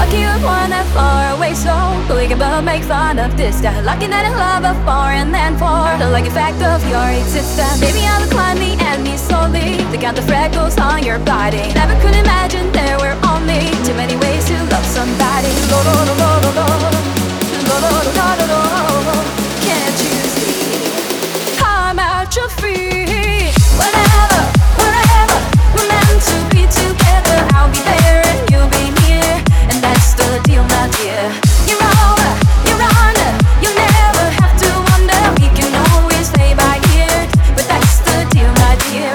lucky you wanna far away, so we can both make fun of this stuff. Lucky that I love before and then for the lucky fact of your existence. Baby, I will climb the enemy slowly to count the freckles on your body. Never could imagine there were only too many ways to love somebody. Lo, lo, lo, lo, lo, lo. Lo, lo, lo, lo, lo, lo. Can't you see I'm at your feet? Whatever, whatever, we're meant to be together. I'll be there and you'll be near, and that's the deal, my dear. You're over, you're under, you'll never have to wonder. We can always stay by here, but that's the deal, my dear.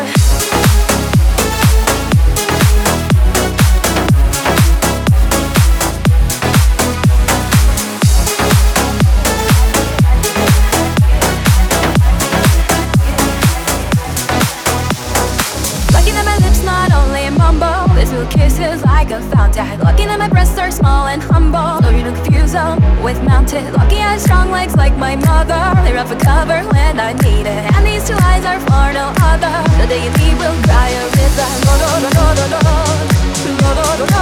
Kisses like a fountain. Lucky that my breasts are small and humble, so you don't confuse them with mountain. Lucky I have strong legs like my mother, they run for cover when I need it. And these two eyes are for no other. The day you leave will cry a river. Lo, lo, lo, lo, lo, lo. Lo, lo, lo, lo.